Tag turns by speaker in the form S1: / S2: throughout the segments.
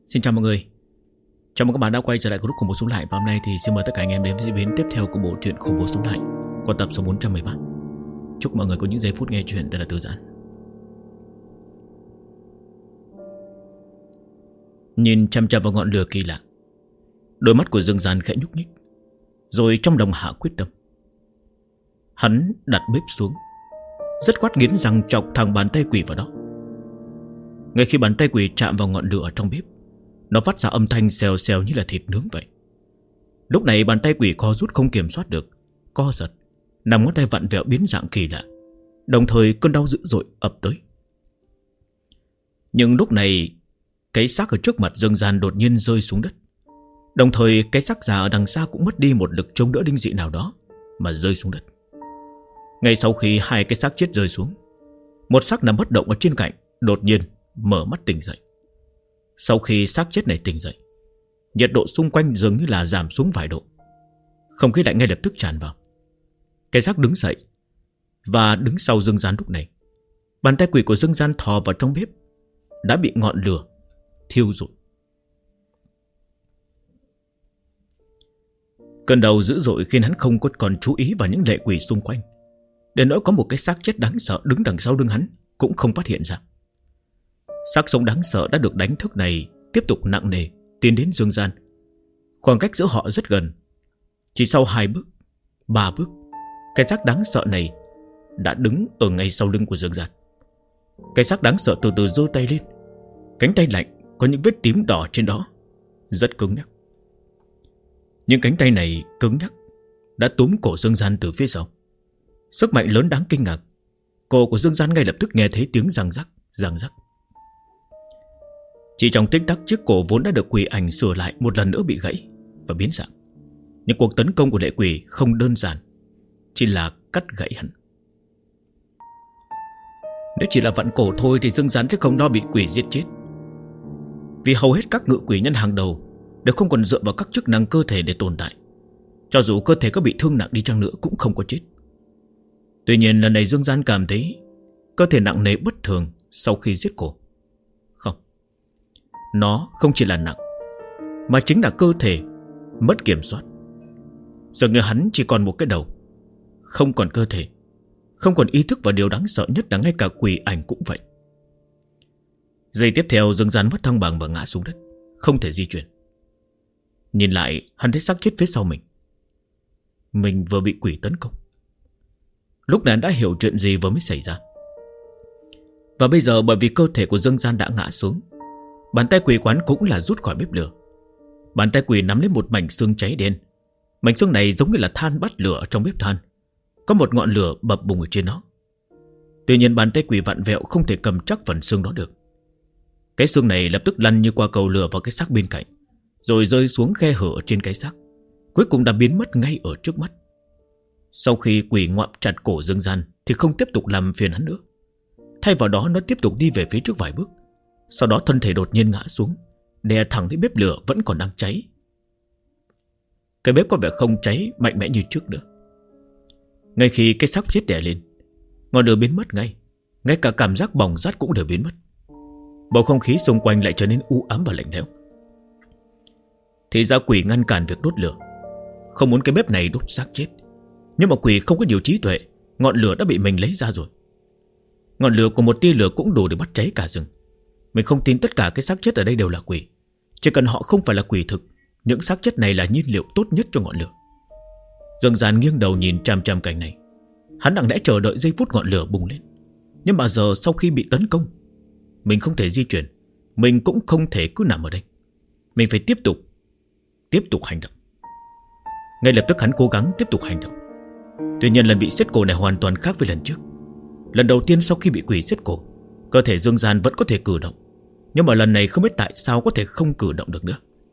S1: Xin chào mọi người. Chào mừng các bạn đã quay trở lại group Khủng Bố Sống Lại. Và hôm nay thì xin mời tất cả anh em đến với diễn biến tiếp theo của bộ truyện Khủng Bố Sống Lại qua tập số 413. Chúc mọi người có những giây phút nghe chuyện thật là thư giãn. Nhìn chăm chăm vào ngọn lửa kỳ lạ, đôi mắt của Dương Gian khẽ nhúc nhích, rồi trong lòng hạ quyết tâm. Hắn đặt bếp xuống, rất khoát nghiến răng chọc thẳng bàn tay quỷ vào đó. Ngay khi bàn tay quỷ chạm vào ngọn lửa ở trong bếp, nó phát ra âm thanh xèo xèo như là thịt nướng vậy. Lúc này bàn tay quỷ co rút không kiểm soát được, co giật, nằm ngón tay vặn vẹo biến dạng kỳ lạ. Đồng thời cơn đau dữ dội ập tới. Nhưng lúc này, cái xác ở trước mặt Dương Gian đột nhiên rơi xuống đất. Đồng thời cái xác già ở đằng xa cũng mất đi một lực chống đỡ đinh dị nào đó mà rơi xuống đất. Ngay sau khi hai cái xác chết rơi xuống, một xác nằm bất động ở trên cạnh đột nhiên mở mắt tỉnh dậy. Sau khi xác chết này tỉnh dậy, nhiệt độ xung quanh dường như là giảm xuống vài độ. Không khí lạnh ngay lập tức tràn vào. Cái xác đứng dậy, và đứng sau Dương Gian lúc này, bàn tay quỷ của Dương Gian thò vào trong bếp, đã bị ngọn lửa thiêu rụi. Cơn đau dữ dội khiến hắn không còn chú ý vào những lệ quỷ xung quanh. Đến nỗi có một cái xác chết đáng sợ đứng đằng sau lưng hắn cũng không phát hiện ra. Xác sống đáng sợ đã được đánh thức này tiếp tục nặng nề tiến đến Dương Gian. Khoảng cách giữa họ rất gần. Chỉ sau 2 bước, 3 bước, cái xác đáng sợ này đã đứng ở ngay sau lưng của Dương Gian. Cái xác đáng sợ từ từ giơ tay lên. Cánh tay lạnh có những vết tím đỏ trên đó, rất cứng nhắc. Những cánh tay này cứng nhắc đã túm cổ Dương Gian từ phía sau. Sức mạnh lớn đáng kinh ngạc. Cổ của Dương Gian ngay lập tức nghe thấy tiếng răng rắc, răng rắc. Chỉ trong tích tắc, chiếc cổ vốn đã được quỷ ảnh sửa lại một lần nữa bị gãy và biến dạng. Nhưng cuộc tấn công của lệ quỷ không đơn giản, chỉ là cắt gãy hắn. Nếu chỉ là vặn cổ thôi thì Dương Gian sẽ không lo bị quỷ giết chết. Vì hầu hết các ngự quỷ nhân hàng đầu đều không còn dựa vào các chức năng cơ thể để tồn tại. Cho dù cơ thể có bị thương nặng đi chăng nữa cũng không có chết. Tuy nhiên lần này Dương Gian cảm thấy cơ thể nặng nề bất thường sau khi giết cổ. Không, nó không chỉ là nặng, mà chính là cơ thể mất kiểm soát. Giờ người hắn chỉ còn một cái đầu, không còn cơ thể, không còn ý thức, và điều đáng sợ nhất là ngay cả quỷ ảnh cũng vậy. Giây tiếp theo Dương Gian mất thăng bằng và ngã xuống đất, không thể di chuyển. Nhìn lại hắn thấy xác chết phía sau mình vừa bị quỷ tấn công. Lúc này hắn đã hiểu chuyện gì vừa mới xảy ra. Và bây giờ bởi vì cơ thể của Dương Gian đã ngã xuống, bàn tay quỷ quán cũng là rút khỏi bếp lửa. Bàn tay quỷ nắm lấy một mảnh xương cháy đen. Mảnh xương này giống như là than bắt lửa trong bếp than, có một ngọn lửa bập bùng ở trên nó. Tuy nhiên bàn tay quỷ vặn vẹo không thể cầm chắc phần xương đó được. Cái xương này lập tức lăn như qua cầu lửa vào cái xác bên cạnh, rồi rơi xuống khe hở ở trên cái xác, cuối cùng đã biến mất ngay ở trước mắt. Sau khi quỷ ngoạm chặt cổ Dương Gian thì không tiếp tục làm phiền hắn nữa. Thay vào đó nó tiếp tục đi về phía trước vài bước. Sau đó thân thể đột nhiên ngã xuống, đè thẳng đến bếp lửa vẫn còn đang cháy. Cái bếp có vẻ không cháy mạnh mẽ như trước nữa. Ngay khi cái xác chết đè lên, ngọn lửa biến mất ngay. Ngay cả cảm giác bỏng rát cũng đều biến mất. Bầu không khí xung quanh lại trở nên u ám và lạnh lẽo. Thì ra quỷ ngăn cản việc đốt lửa, không muốn cái bếp này đốt xác chết. Nhưng mà quỷ không có nhiều trí tuệ, ngọn lửa đã bị mình lấy ra rồi. Ngọn lửa của một tia lửa cũng đủ để bắt cháy cả rừng. Mình không tin tất cả cái xác chết ở đây đều là quỷ. Chỉ cần họ không phải là quỷ thực, những xác chết này là nhiên liệu tốt nhất cho ngọn lửa. Dương Gian nghiêng đầu nhìn chằm chằm cảnh này. Hắn lặng lẽ chờ đợi giây phút ngọn lửa bùng lên. Nhưng mà giờ sau khi bị tấn công, mình không thể di chuyển, mình cũng không thể cứ nằm ở đây. Mình phải tiếp tục hành động. Ngay lập tức hắn cố gắng tiếp tục hành động. Tuy nhiên lần bị siết cổ này hoàn toàn khác với lần trước. Lần đầu tiên sau khi bị quỷ siết cổ, cơ thể Dương Gian vẫn có thể cử động. Nhưng mà lần này không biết tại sao có thể không cử động được nữa.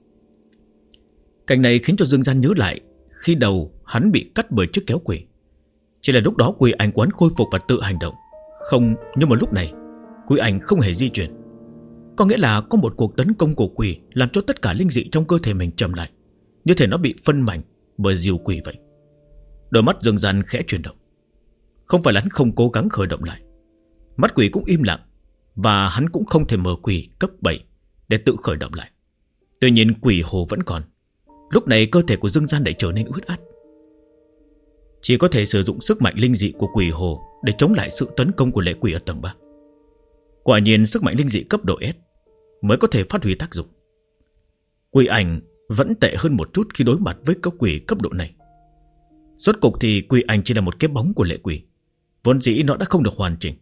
S1: Cảnh này khiến cho Dương Gian nhớ lại khi đầu hắn bị cắt bởi chiếc kéo quỷ. Chỉ là lúc đó quỷ ảnh quán khôi phục và tự hành động. Không, nhưng mà lúc này quỷ ảnh không hề di chuyển. Có nghĩa là có một cuộc tấn công của quỷ làm cho tất cả linh dị trong cơ thể mình chậm lại, như thể nó bị phân mảnh bởi diều quỷ vậy. Đôi mắt Dương Gian khẽ chuyển động. Không phải là hắn không cố gắng khởi động lại, mắt quỷ cũng im lặng, và hắn cũng không thể mở quỷ cấp 7 để tự khởi động lại. Tuy nhiên quỷ hồ vẫn còn. Lúc này cơ thể của Dương Gian lại trở nên ướt át. Chỉ có thể sử dụng sức mạnh linh dị của quỷ hồ để chống lại sự tấn công của lệ quỷ ở tầng 3. Quả nhiên sức mạnh linh dị cấp độ S mới có thể phát huy tác dụng. Quỷ ảnh vẫn tệ hơn một chút khi đối mặt với cấp quỷ cấp độ này. Rốt cục thì quỷ ảnh chỉ là một cái bóng của lệ quỷ, vốn dĩ nó đã không được hoàn chỉnh.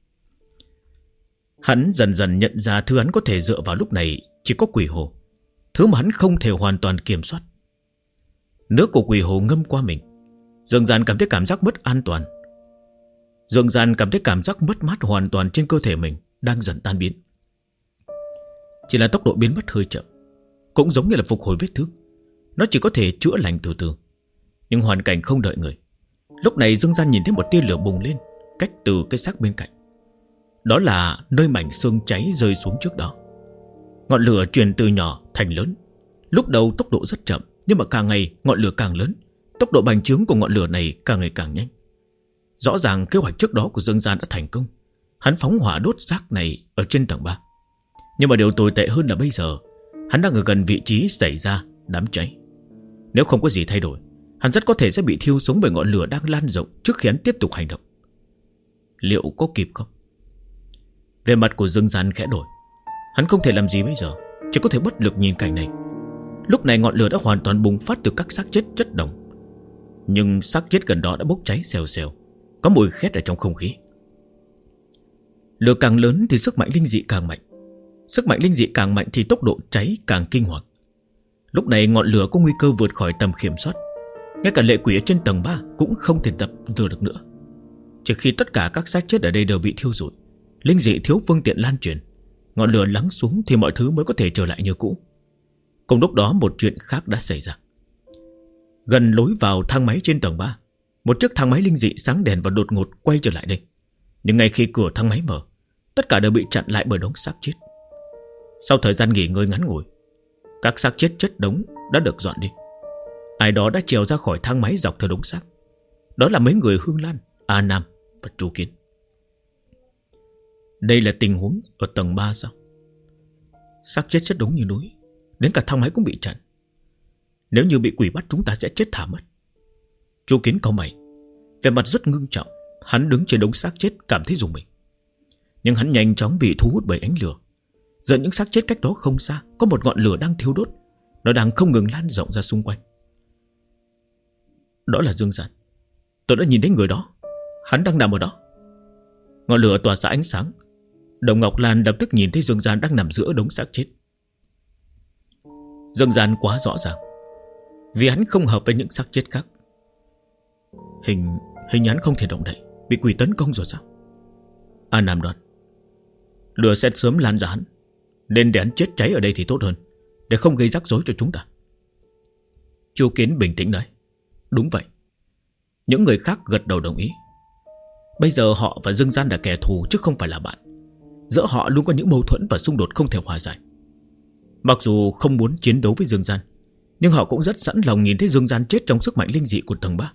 S1: Hắn dần dần nhận ra thứ hắn có thể dựa vào lúc này chỉ có quỷ hồ, thứ mà hắn không thể hoàn toàn kiểm soát. Nước của quỷ hồ ngâm qua mình, Dương Gian cảm thấy cảm giác mất an toàn. Dương Gian cảm thấy cảm giác mất mát hoàn toàn trên cơ thể mình đang dần tan biến. Chỉ là tốc độ biến mất hơi chậm, cũng giống như là phục hồi vết thương. Nó chỉ có thể chữa lành từ từ. Nhưng hoàn cảnh không đợi người. Lúc này Dương Gian nhìn thấy một tia lửa bùng lên cách từ cái xác bên cạnh. Đó là nơi mảnh xương cháy rơi xuống trước đó. Ngọn lửa truyền từ nhỏ thành lớn. Lúc đầu tốc độ rất chậm, nhưng mà càng ngày ngọn lửa càng lớn. Tốc độ bành trướng của ngọn lửa này càng ngày càng nhanh. Rõ ràng kế hoạch trước đó của Dương Gian đã thành công. Hắn phóng hỏa đốt xác này ở trên tầng 3. Nhưng mà điều tồi tệ hơn là bây giờ hắn đang ở gần vị trí xảy ra đám cháy. Nếu không có gì thay đổi, hắn rất có thể sẽ bị thiêu sống bởi ngọn lửa đang lan rộng trước khi hắn tiếp tục hành động. Liệu có kịp không? Về mặt của Dương Gian khẽ đổi. Hắn không thể làm gì bây giờ, chỉ có thể bất lực nhìn cảnh này. Lúc này ngọn lửa đã hoàn toàn bùng phát từ các xác chết chất đồng. Nhưng xác chết gần đó đã bốc cháy xèo xèo, có mùi khét ở trong không khí. Lửa càng lớn thì sức mạnh linh dị càng mạnh. Sức mạnh linh dị càng mạnh thì tốc độ cháy càng kinh hoàng. Lúc này ngọn lửa có nguy cơ vượt khỏi tầm kiểm soát. Ngay cả lệ quỷ ở trên tầng 3 cũng không thể tập dừa được nữa. Chỉ khi tất cả các xác chết ở đây đều bị thiêu rụi, linh dị thiếu phương tiện lan truyền, ngọn lửa lắng xuống thì mọi thứ mới có thể trở lại như cũ. Cùng lúc đó một chuyện khác đã xảy ra. Gần lối vào thang máy trên tầng 3, một chiếc thang máy linh dị sáng đèn và đột ngột quay trở lại đây. Nhưng ngay khi cửa thang máy mở, tất cả đều bị chặn lại bởi đống xác chết. Sau thời gian nghỉ ngơi ngắn ngủi, các xác chết chất đống đã được dọn đi. Ai đó đã trèo ra khỏi thang máy dọc theo đống xác. Đó là mấy người Hương Lan, A Nam và Chu Kiến. Đây là tình huống ở tầng 3 sao? Xác chết chất đống như núi, đến cả thang máy cũng bị chặn. Nếu như bị quỷ bắt chúng ta sẽ chết thảm mất. Chu Kiến cau mày, vẻ mặt rất ngưng trọng. Hắn đứng trên đống xác chết cảm thấy rùng mình. Nhưng hắn nhanh chóng bị thu hút bởi ánh lửa. Giờ những xác chết cách đó không xa có một ngọn lửa đang thiêu đốt. Nó đang không ngừng lan rộng ra xung quanh. Đó là Dương Gian. Tôi đã nhìn thấy người đó. Hắn đang nằm ở đó. Ngọn lửa tỏa ra ánh sáng. Đồng Ngọc Lan lập tức nhìn thấy Dương Gian đang nằm giữa đống xác chết. Dương Gian quá rõ ràng, vì hắn không hợp với những xác chết khác. Hình hắn không thể động đậy, bị quỷ tấn công rồi sao? A Nam đoán lửa sẽ sớm lan ra hắn, nên để hắn chết cháy ở đây thì tốt hơn, để không gây rắc rối cho chúng ta. Chu Kiến bình tĩnh nói. Đúng vậy. Những người khác gật đầu đồng ý. Bây giờ họ và Dương Gian là kẻ thù chứ không phải là bạn. Giữa họ luôn có những mâu thuẫn và xung đột không thể hòa giải. Mặc dù không muốn chiến đấu với Dương Gian, nhưng họ cũng rất sẵn lòng nhìn thấy Dương Gian chết trong sức mạnh linh dị của tầng 3.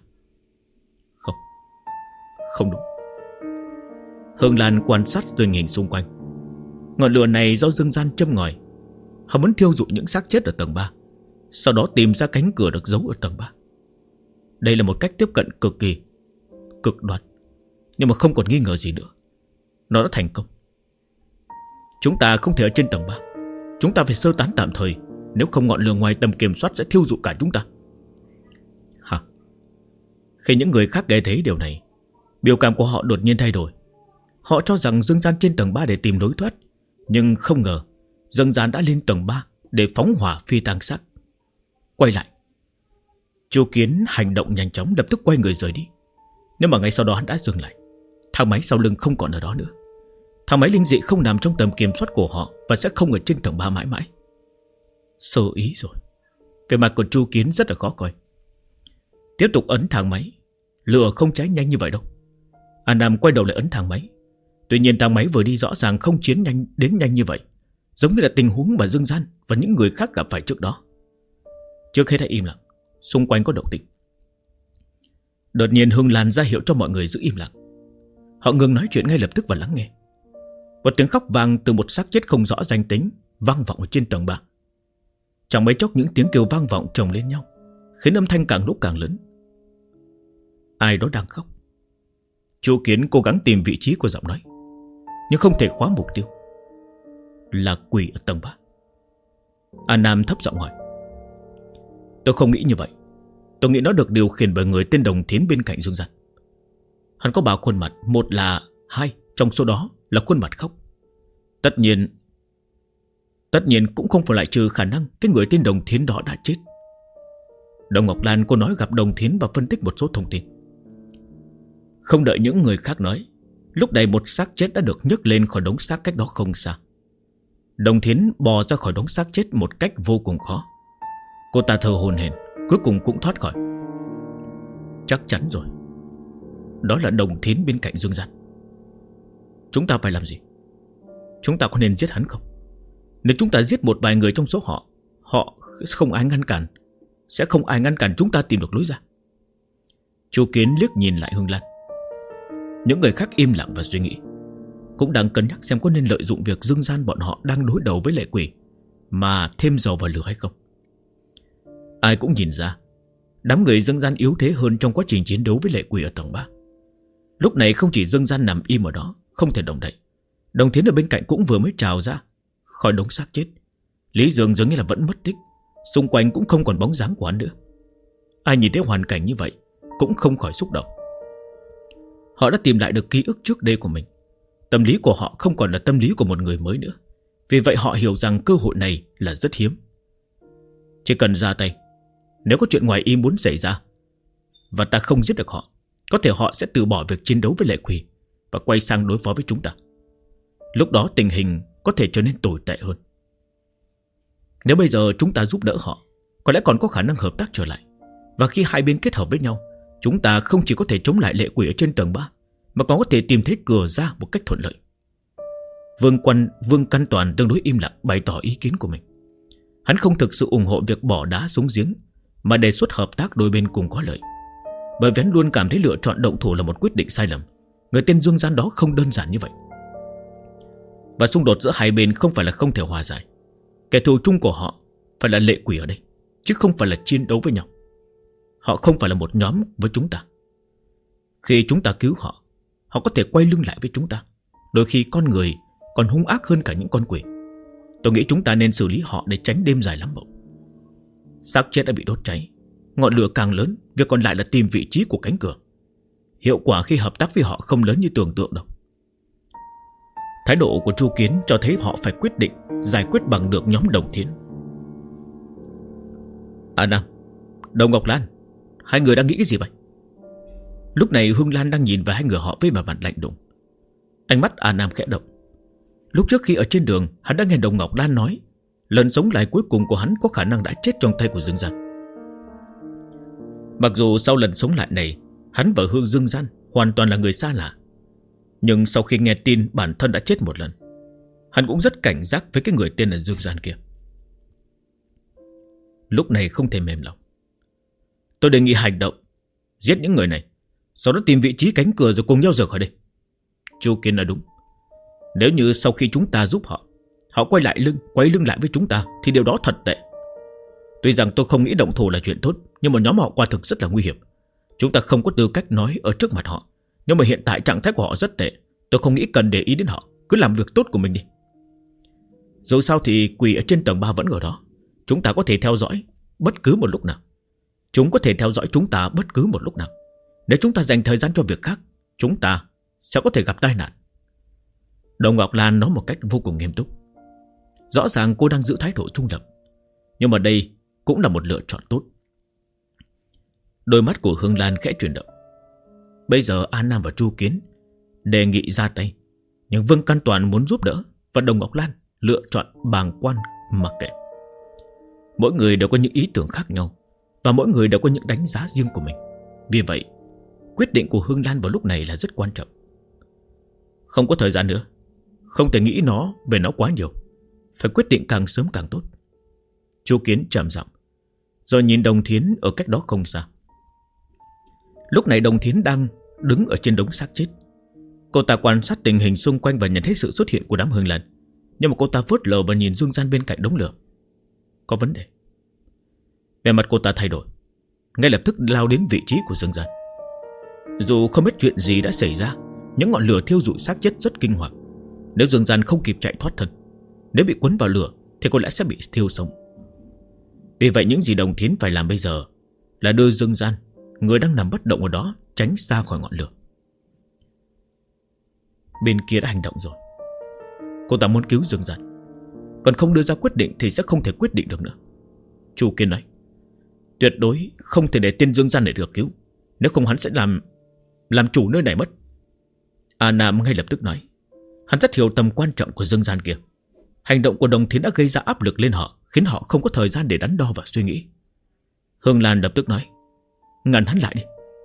S1: Không đúng. Hương Lan quan sát tình hình xung quanh. Ngọn lửa này do Dương Gian châm ngòi. Họ muốn thiêu rụi những xác chết ở tầng 3, sau đó tìm ra cánh cửa được giấu ở tầng 3. Đây là một cách tiếp cận cực đoan, nhưng mà không còn nghi ngờ gì nữa. Nó đã thành công. Chúng ta không thể ở trên tầng 3. Chúng ta phải sơ tán tạm thời, nếu không ngọn lửa ngoài tầm kiểm soát sẽ thiêu rụi cả chúng ta. Hả? Khi những người khác nghe thấy điều này, biểu cảm của họ đột nhiên thay đổi. Họ cho rằng Dương Gian trên tầng 3 để tìm lối thoát, nhưng không ngờ Dương Gian đã lên tầng 3 để phóng hỏa phi tang xác. Quay lại, Chu Kiến hành động nhanh chóng, lập tức quay người rời đi. Nhưng mà ngay sau đó hắn đã dừng lại. Thang máy sau lưng không còn ở đó nữa. Thang máy linh dị không nằm trong tầm kiểm soát của họ và sẽ không ở trên tầng 3 mãi mãi. Sơ ý rồi. Về mặt của Chu Kiến rất là khó coi. Tiếp tục ấn thang máy, lửa không cháy nhanh như vậy đâu. An Nam quay đầu lại ấn thang máy. Tuy nhiên thang máy vừa đi rõ ràng không chiến nhanh như vậy, giống như là tình huống mà Dương Gian và những người khác gặp phải trước đó. Trước hết hãy im lặng, xung quanh có động tĩnh. Đột nhiên Hương Lan ra hiệu cho mọi người giữ im lặng. Họ ngừng nói chuyện ngay lập tức và lắng nghe. Một tiếng khóc vang từ một xác chết không rõ danh tính vang vọng ở trên tầng 3. Chẳng mấy chốc những tiếng kêu vang vọng chồng lên nhau, khiến âm thanh càng lúc càng lớn. Ai đó đang khóc. Chu Kiến cố gắng tìm vị trí của giọng nói, nhưng không thể khóa mục tiêu. Là quỷ ở tầng 3. An Nam thấp giọng hỏi. Tôi không nghĩ như vậy. Tôi nghĩ nó được điều khiển bởi người tên Đồng Thiến bên cạnh Dương Gian. Hắn có 3 khuôn mặt, một là 2 trong số đó là khuôn mặt khóc. Tất nhiên cũng không phải loại trừ khả năng cái người tên Đồng Thiến đó đã chết. Đồng Ngọc Lan cô nói gặp Đồng Thiến và phân tích một số thông tin. Không đợi những người khác nói, lúc này một xác chết đã được nhấc lên khỏi đống xác cách đó không xa. Đồng Thiến bò ra khỏi đống xác chết một cách vô cùng khó. Cô ta thở hổn hển, cuối cùng cũng thoát khỏi. Chắc chắn rồi, đó là Đồng Thiến bên cạnh Dương Gian. Chúng ta phải làm gì? Chúng ta có nên giết hắn không? Nếu chúng ta giết một vài người trong số họ, họ không ai ngăn cản, sẽ không ai ngăn cản chúng ta tìm được lối ra. Chu Kiến liếc nhìn lại Hương Lan. Những người khác im lặng và suy nghĩ, cũng đang cân nhắc xem có nên lợi dụng việc Dương Gian bọn họ đang đối đầu với lệ quỷ mà thêm dầu vào lửa hay không. Ai cũng nhìn ra đám người Dương Gian yếu thế hơn trong quá trình chiến đấu với lệ quỷ ở tầng 3. Lúc này không chỉ Dương Gian nằm im ở đó, không thể động đậy, Đồng Thiến ở bên cạnh cũng vừa mới trào ra khỏi đống xác chết. Lý Dương dường như là vẫn mất tích, xung quanh cũng không còn bóng dáng của hắn nữa. Ai nhìn thấy hoàn cảnh như vậy cũng không khỏi xúc động. Họ đã tìm lại được ký ức trước đây của mình. Tâm lý của họ không còn là tâm lý của một người mới nữa. Vì vậy họ hiểu rằng cơ hội này là rất hiếm. Chỉ cần ra tay, nếu có chuyện ngoài ý muốn xảy ra và ta không giết được họ, có thể họ sẽ từ bỏ việc chiến đấu với lệ quỷ và quay sang đối phó với chúng ta. Lúc đó tình hình có thể trở nên tồi tệ hơn. Nếu bây giờ chúng ta giúp đỡ họ, có lẽ còn có khả năng hợp tác trở lại. Và khi hai bên kết hợp với nhau, chúng ta không chỉ có thể chống lại lệ quỷ ở trên tầng 3, mà còn có thể tìm thấy cửa ra một cách thuận lợi. Vương Căn Toàn tương đối im lặng bày tỏ ý kiến của mình. Hắn không thực sự ủng hộ việc bỏ đá xuống giếng, mà đề xuất hợp tác đôi bên cùng có lợi. Bởi vì hắn luôn cảm thấy lựa chọn động thủ là một quyết định sai lầm. Người tên Dương Gian đó không đơn giản như vậy. Và xung đột giữa hai bên không phải là không thể hòa giải. Kẻ thù chung của họ phải là lệ quỷ ở đây, chứ không phải là chiến đấu với nhau. Họ không phải là một nhóm với chúng ta. Khi chúng ta cứu họ, họ có thể quay lưng lại với chúng ta. Đôi khi con người còn hung ác hơn cả những con quỷ. Tôi nghĩ chúng ta nên xử lý họ để tránh đêm dài lắm mộng. Xác chết đã bị đốt cháy, ngọn lửa càng lớn, việc còn lại là tìm vị trí của cánh cửa. Hiệu quả khi hợp tác với họ không lớn như tưởng tượng đâu. Thái độ của Chu Kiến cho thấy họ phải quyết định giải quyết bằng được nhóm Đồng Thiến. Nam, Đồng Ngọc Lan, hai người đang nghĩ cái gì vậy? Lúc này Hương Lan đang nhìn vào hai người họ với vẻ mặt lạnh lùng. Ánh mắt Nam khẽ động. Lúc trước khi ở trên đường, hắn đã nghe Đồng Ngọc Lan nói lần sống lại cuối cùng của hắn có khả năng đã chết trong tay của Dương Gian. Mặc dù sau lần sống lại này, hắn và Dương Gian hoàn toàn là người xa lạ, nhưng sau khi nghe tin bản thân đã chết một lần, hắn cũng rất cảnh giác với cái người tên là Dương Gian kia. Lúc này không thể mềm lòng. Tôi đề nghị hành động, giết những người này, sau đó tìm vị trí cánh cửa rồi cùng nhau rời khỏi đây. Chu Kiến nói đúng. Nếu như sau khi chúng ta giúp họ, họ quay lưng lại với chúng ta, thì điều đó thật tệ. Tuy rằng tôi không nghĩ động thủ là chuyện tốt, nhưng mà nhóm họ quả thực rất là nguy hiểm. Chúng ta không có tư cách nói ở trước mặt họ, nhưng mà hiện tại trạng thái của họ rất tệ. Tôi không nghĩ cần để ý đến họ, cứ làm việc tốt của mình đi. Dù sao thì quỷ ở trên tầng 3 vẫn ở đó. Chúng ta có thể theo dõi bất cứ một lúc nào. Chúng có thể theo dõi chúng ta bất cứ một lúc nào. Nếu chúng ta dành thời gian cho việc khác, chúng ta sẽ có thể gặp tai nạn. Đồng Ngọc Lan nói một cách vô cùng nghiêm túc. Rõ ràng cô đang giữ thái độ trung lập, nhưng mà đây cũng là một lựa chọn tốt. Đôi mắt của Hương Lan khẽ chuyển động. Bây giờ An Nam và Chu Kiến đề nghị ra tay, nhưng Vương Căn Toàn muốn giúp đỡ, và Đồng Ngọc Lan lựa chọn bàng quan mặc kệ. Mỗi người đều có những ý tưởng khác nhau, và mỗi người đều có những đánh giá riêng của mình. Vì vậy, quyết định của Hương Lan vào lúc này là rất quan trọng. Không có thời gian nữa, không thể nghĩ về nó quá nhiều, phải quyết định càng sớm càng tốt. Chu Kiến trầm giọng, rồi nhìn Đồng Thiến ở cách đó không xa. Lúc này Đồng Thiến đang đứng ở trên đống xác chết. Cô ta quan sát tình hình xung quanh và nhận thấy sự xuất hiện của đám Hương Lan, nhưng mà cô ta phớt lờ và nhìn Dương Gian bên cạnh đống lửa. Có vấn đề. Vẻ mặt cô ta thay đổi, ngay lập tức lao đến vị trí của Dương Gian. Dù không biết chuyện gì đã xảy ra, những ngọn lửa thiêu rụi xác chết rất kinh hoàng. Nếu Dương Gian không kịp chạy thoát thân, nếu bị cuốn vào lửa thì có lẽ sẽ bị thiêu sống. Vì vậy những gì Đồng Thiến phải làm bây giờ là đưa Dương Gian, người đang nằm bất động ở đó, tránh xa khỏi ngọn lửa. Bên kia đã hành động rồi. Cô ta muốn cứu Dương Gian, còn không đưa ra quyết định thì sẽ không thể quyết định được nữa. Chu Kiên nói, tuyệt đối không thể để tên Dương Gian này được cứu, nếu không hắn sẽ làm chủ nơi này mất. A Nam ngay lập tức nói, hắn rất hiểu tầm quan trọng của Dương Gian kia. Hành động của Đồng Thiến đã gây ra áp lực lên họ, khiến họ không có thời gian để đắn đo và suy nghĩ. Hương Lan lập tức nói, ngăn hắn lại đi.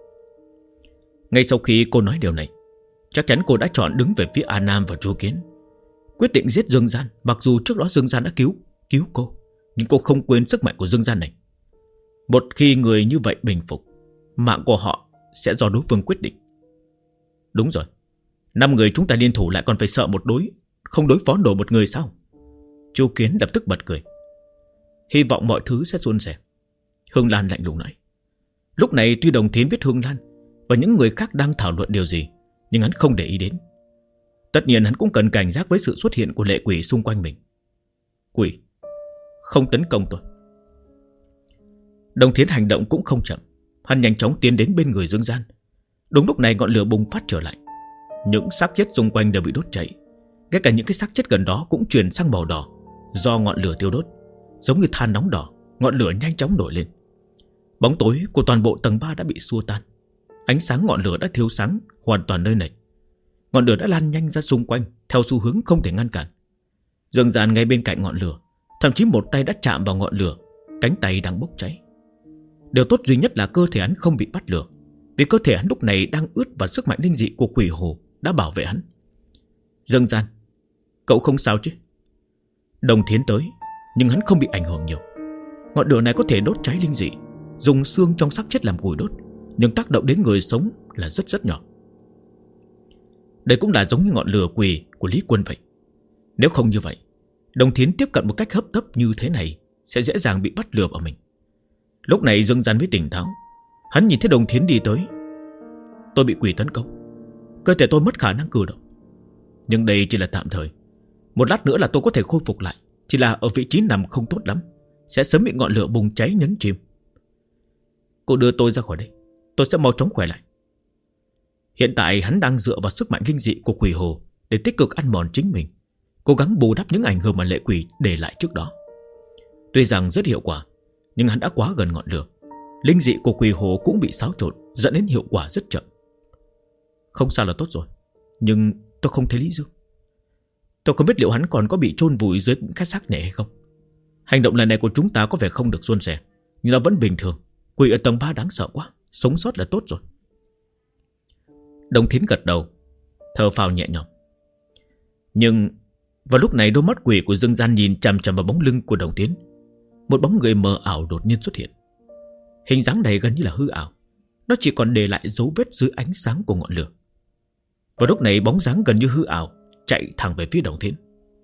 S1: Ngay sau khi cô nói điều này, chắc chắn cô đã chọn đứng về phía A Nam và Chu Kiến. Quyết định giết Dương Gian, mặc dù trước đó Dương Gian đã cứu cô, nhưng cô không quên sức mạnh của Dương Gian này. Một khi người như vậy bình phục, mạng của họ sẽ do đối phương quyết định. Đúng rồi, 5 người chúng ta liên thủ lại còn phải sợ không đối phó nổi một người sao? Chu Kiến lập tức bật cười. Hy vọng mọi thứ sẽ suôn sẻ. Hương Lan lạnh lùng nói. Lúc này tuy Đồng Thiến biết Hương Lan và những người khác đang thảo luận điều gì, nhưng hắn không để ý đến. Tất nhiên hắn cũng cần cảnh giác với sự xuất hiện của lệ quỷ xung quanh mình. Quỷ, không tấn công tôi. Đồng Thiến hành động cũng không chậm. Hắn nhanh chóng tiến đến bên người Dương Gian. Đúng lúc này ngọn lửa bùng phát trở lại. Những xác chết xung quanh đều bị đốt cháy. Ngay cả những cái xác chết gần đó cũng chuyển sang màu đỏ do ngọn lửa thiêu đốt. Giống như than nóng đỏ, ngọn lửa nhanh chóng nổi lên. Bóng tối của toàn bộ tầng 3 đã bị xua tan. Ánh sáng ngọn lửa đã thiêu sáng hoàn toàn nơi này. Ngọn lửa đã lan nhanh ra xung quanh theo xu hướng không thể ngăn cản. Dương Gian ngay bên cạnh ngọn lửa, thậm chí một tay đã chạm vào ngọn lửa, cánh tay đang bốc cháy. Điều tốt duy nhất là cơ thể hắn không bị bắt lửa, vì cơ thể hắn lúc này đang ướt và sức mạnh linh dị của quỷ hồ đã bảo vệ hắn. Dương Gian, cậu không sao chứ? Đồng Thiến tới, nhưng hắn không bị ảnh hưởng nhiều. Ngọn lửa này có thể đốt cháy linh dị, dùng xương trong xác chết làm củi đốt, nhưng tác động đến người sống là rất rất nhỏ. Đây cũng là giống như ngọn lửa quỷ của Lý Quân vậy. Nếu không như vậy, Đồng Thiến tiếp cận một cách hấp tấp như thế này sẽ dễ dàng bị bắt lừa vào mình. Lúc này Dương Gian mới tỉnh táo. Hắn nhìn thấy Đồng Thiến đi tới. Tôi bị quỷ tấn công, cơ thể tôi mất khả năng cử động, nhưng đây chỉ là tạm thời. Một lát nữa là tôi có thể khôi phục lại, chỉ là ở vị trí nằm không tốt lắm, sẽ sớm bị ngọn lửa bùng cháy nhấn chìm. Cô đưa tôi ra khỏi đây, tôi sẽ mau chóng khỏe lại. Hiện tại hắn đang dựa vào sức mạnh linh dị của quỷ hồ để tích cực ăn mòn chính mình, cố gắng bù đắp những ảnh hưởng mà lệ quỷ để lại trước đó. Tuy rằng rất hiệu quả, nhưng hắn đã quá gần ngọn lửa. Linh dị của quỷ hồ cũng bị xáo trộn, dẫn đến hiệu quả rất chậm. Không sao là tốt rồi, nhưng tôi không thấy Lý Dương. Tôi không biết liệu hắn còn có bị chôn vùi dưới những cái xác này hay không. Hành động lần này của chúng ta có vẻ không được suôn sẻ, nhưng nó vẫn bình thường. Quỷ ở tầng 3 đáng sợ quá, sống sót là tốt rồi. Đồng Thiến gật đầu, thở phào nhẹ nhõm. Nhưng vào lúc này đôi mắt quỷ của Dương Gian nhìn chằm chằm vào bóng lưng của Đồng Thiến. Một bóng người mờ ảo đột nhiên xuất hiện. Hình dáng này gần như là hư ảo, nó chỉ còn để lại dấu vết dưới ánh sáng của ngọn lửa. Vào lúc này bóng dáng gần như hư ảo chạy thẳng về phía Đồng Thiến.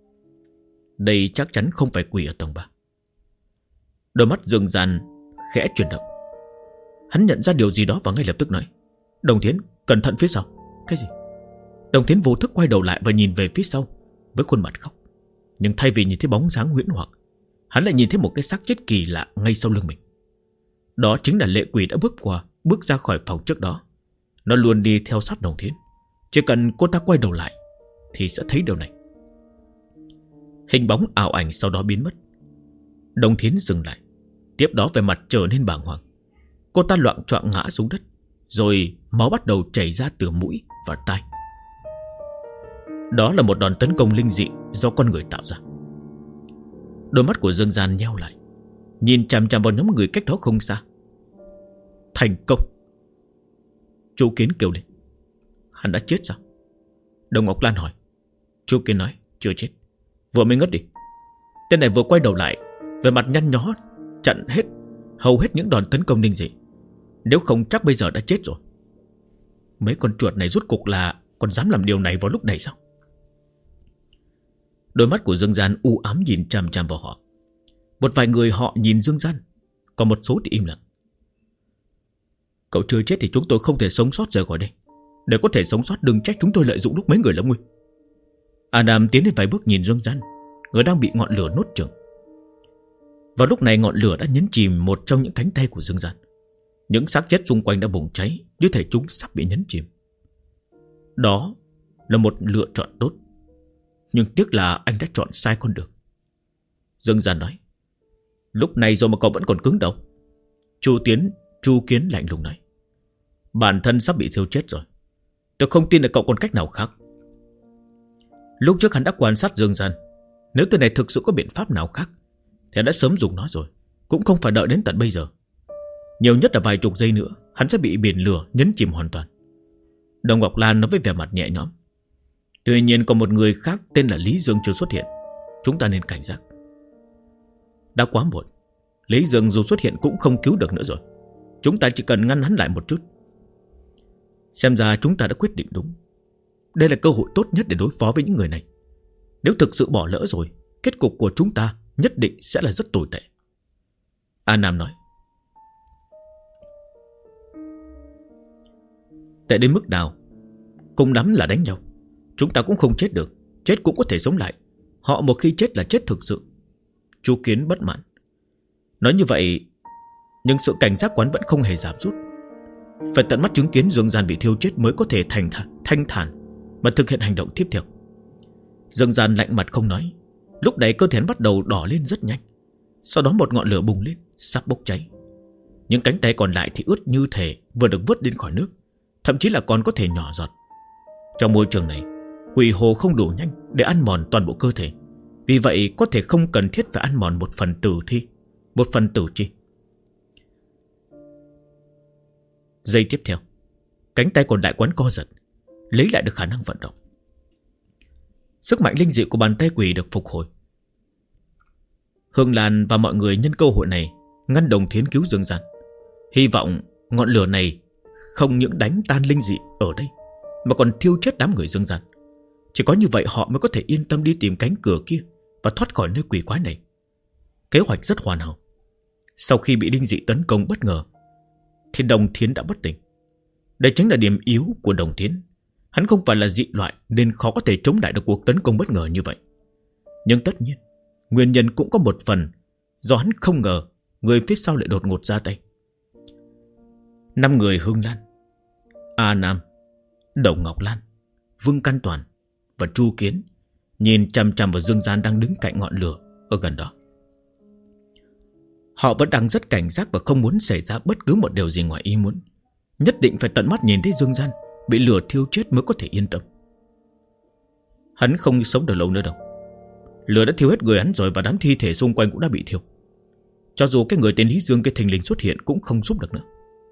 S1: Đây chắc chắn không phải quỷ ở tầng 3. Đôi mắt Dương Gian khẽ chuyển động. Hắn nhận ra điều gì đó và ngay lập tức nói, Đồng Thiến, cẩn thận phía sau. Cái gì? Đồng Thiến vô thức quay đầu lại và nhìn về phía sau với khuôn mặt khóc. Nhưng thay vì nhìn thấy bóng dáng huyễn hoặc, hắn lại nhìn thấy một cái xác chết kỳ lạ ngay sau lưng mình. Đó chính là lệ quỷ đã bước ra khỏi phòng trước đó. Nó luôn đi theo sát Đồng Thiến. Chỉ cần cô ta quay đầu lại thì sẽ thấy điều này. Hình bóng ảo ảnh sau đó biến mất. Đồng Thiến dừng lại. Tiếp đó vẻ mặt trở nên bàng hoàng. Cô ta loạng choạng ngã xuống đất, rồi máu bắt đầu chảy ra từ mũi và tai. Đó là một đòn tấn công linh dị do con người tạo ra. Đôi mắt của Dương Gian nheo lại, nhìn chằm chằm vào nhóm người cách đó không xa. Thành công! Chu Kiến kêu lên. Hắn đã chết sao? Đồng Ngọc Lan hỏi. Chu Kiến nói, chưa chết, vừa mới ngất đi. Tên này vừa quay đầu lại, về mặt nhăn nhó, chặn hầu hết những đòn tấn công linh dị. Nếu không chắc bây giờ đã chết rồi. Mấy con chuột này rốt cuộc là còn dám làm điều này vào lúc này sao? Đôi mắt của Dương Gian u ám nhìn chằm chằm vào họ. Một vài người họ nhìn Dương Gian, Còn một số thì im lặng. Cậu chưa chết thì chúng tôi không thể sống sót rời khỏi đây. Để có thể sống sót đừng trách chúng tôi lợi dụng lúc mấy người lâm nguy. Adam tiến đến vài bước nhìn Dương Gian, người đang bị ngọn lửa nuốt chửng. Vào lúc này ngọn lửa đã nhấn chìm một trong những cánh tay của Dương Gian. Những xác chết xung quanh đã bùng cháy, như thể chúng sắp bị nhấn chìm. Đó là một lựa chọn tốt, nhưng tiếc là anh đã chọn sai con đường. Dương Gian nói. Lúc này rồi mà cậu vẫn còn cứng đầu. Chu Kiến lạnh lùng nói. Bản thân sắp bị thiêu chết rồi. Tôi không tin là cậu còn cách nào khác. Lúc trước hắn đã quan sát Dương Gian. Nếu tên này thực sự có biện pháp nào khác thì đã sớm dùng nó rồi, cũng không phải đợi đến tận bây giờ. Nhiều nhất là vài chục giây nữa hắn sẽ bị biển lửa nhấn chìm hoàn toàn. Đồng Ngọc Lan nói với vẻ mặt nhẹ nhõm. Tuy nhiên còn một người khác tên là Lý Dương chưa xuất hiện. Chúng ta nên cảnh giác. Đã quá muộn. Lý Dương dù xuất hiện cũng không cứu được nữa rồi. Chúng ta chỉ cần ngăn hắn lại một chút. Xem ra chúng ta đã quyết định đúng. Đây là cơ hội tốt nhất để đối phó với những người này. Nếu thực sự bỏ lỡ rồi, kết cục của chúng ta nhất định sẽ là rất tồi tệ. A Nam nói. Tệ đến mức nào? Cùng lắm là đánh nhau. Chúng ta cũng không chết được. Chết cũng có thể sống lại. Họ một khi chết là chết thực sự. Chu Kiến bất mãn. Nói như vậy, nhưng sự cảnh giác quán vẫn không hề giảm rút. Phải tận mắt chứng kiến Dương Gian bị thiêu chết mới có thể thanh thản mà thực hiện hành động tiếp theo. Dương Gian lạnh mặt không nói. Lúc này cơ thể hắn bắt đầu đỏ lên rất nhanh. Sau đó một ngọn lửa bùng lên, sắp bốc cháy. Những cánh tay còn lại thì ướt như thể vừa được vớt lên khỏi nước, thậm chí là còn có thể nhỏ giọt. Trong môi trường này, quỷ hồ không đủ nhanh để ăn mòn toàn bộ cơ thể. Vì vậy có thể không cần thiết phải ăn mòn một phần tử thi, một phần tử chi. Giây tiếp theo, cánh tay còn lại quán co giật, lấy lại được khả năng vận động. Sức mạnh linh dị của bàn tay quỷ được phục hồi. Hương Lan và mọi người nhân cơ hội này ngăn Đồng Thiến cứu Dương Gian. Hy vọng ngọn lửa này không những đánh tan linh dị ở đây, mà còn thiêu chết đám người Dương Gian. Chỉ có như vậy họ mới có thể yên tâm đi tìm cánh cửa kia và thoát khỏi nơi quỷ quái này. Kế hoạch rất hoàn hảo. Sau khi bị linh dị tấn công bất ngờ thì Đồng Thiến đã bất tỉnh. Đây chính là điểm yếu của Đồng Thiến. Hắn không phải là dị loại nên khó có thể chống lại được cuộc tấn công bất ngờ như vậy. Nhưng tất nhiên nguyên nhân cũng có một phần do hắn không ngờ người phía sau lại đột ngột ra tay. 5 người Hương Lan, A Nam, Đồng Ngọc Lan, Vương Căn Toàn và Chu Kiến nhìn chằm chằm vào Dương Gian đang đứng cạnh ngọn lửa ở gần đó. Họ vẫn đang rất cảnh giác và không muốn xảy ra bất cứ một điều gì ngoài ý muốn. Nhất định phải tận mắt nhìn thấy Dương Gian bị lửa thiêu chết mới có thể yên tâm. Hắn không sống được lâu nữa đâu. Lửa đã thiêu hết người hắn rồi và đám thi thể xung quanh cũng đã bị thiêu. Cho dù cái người tên Lý Dương cái thình lình xuất hiện cũng không giúp được nữa.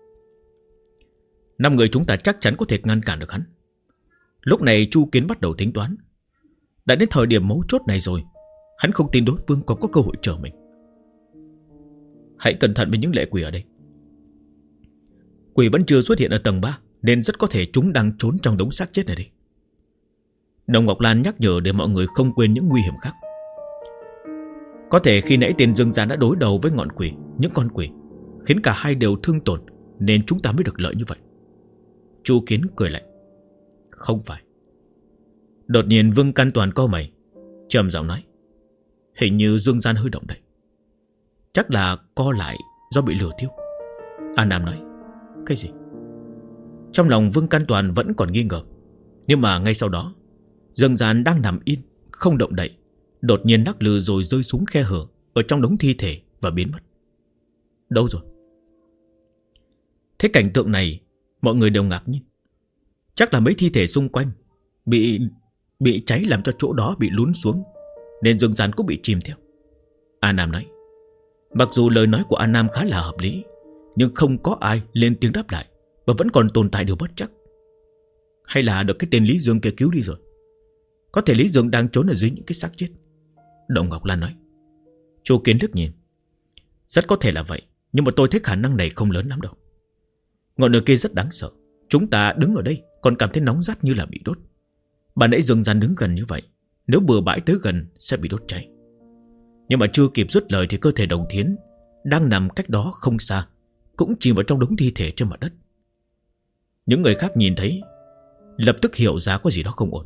S1: 5 người chúng ta chắc chắn có thể ngăn cản được hắn. Lúc này Chu Kiến bắt đầu tính toán. Đã đến thời điểm mấu chốt này rồi, hắn không tin đối phương còn có cơ hội chờ mình. Hãy cẩn thận với những lệ quỷ ở đây. Quỷ vẫn chưa xuất hiện ở tầng 3, nên rất có thể chúng đang trốn trong đống xác chết này đây. Đồng Ngọc Lan nhắc nhở để mọi người không quên những nguy hiểm khác. Có thể khi nãy tên Dương Gian đã đối đầu với ngọn quỷ, những con quỷ, khiến cả hai đều thương tổn, nên chúng ta mới được lợi như vậy. Chu Kiến cười lạnh. Không phải. Đột nhiên Vương Căn Toàn cau mày, trầm giọng nói. Hình như Dương Gian hơi động đậy. Chắc là co lại do bị lửa thiêu. A Nam nói. Cái gì? Trong lòng Vương Căn Toàn vẫn còn nghi ngờ. Nhưng mà ngay sau đó, Dương Gian đang nằm yên, không động đậy, đột nhiên lắc lư rồi rơi xuống khe hở ở trong đống thi thể và biến mất. Đâu rồi? Thế cảnh tượng này, mọi người đều ngạc nhiên. Chắc là mấy thi thể xung quanh bị cháy làm cho chỗ đó bị lún xuống, nên Dương Gian cũng bị chìm theo. A Nam nói. Mặc dù lời nói của A Nam khá là hợp lý, nhưng không có ai lên tiếng đáp lại, và vẫn còn tồn tại điều bất chắc. Hay là được cái tên Lý Dương kia cứu đi rồi? Có thể Lý Dương đang trốn ở dưới những cái xác chết. Đồng Ngọc Lan nói. Chu Kiến liếc nhìn. Rất có thể là vậy, nhưng mà tôi thấy khả năng này không lớn lắm đâu. Ngọn lửa kia rất đáng sợ. Chúng ta đứng ở đây còn cảm thấy nóng rát như là bị đốt. Bà nãy Dương Gian đứng gần như vậy, nếu bừa bãi tới gần sẽ bị đốt cháy. Nhưng mà chưa kịp dứt lời thì cơ thể Đồng Thiến đang nằm cách đó không xa, cũng chìm vào trong đống thi thể trên mặt đất. Những người khác nhìn thấy, lập tức hiểu ra có gì đó không ổn.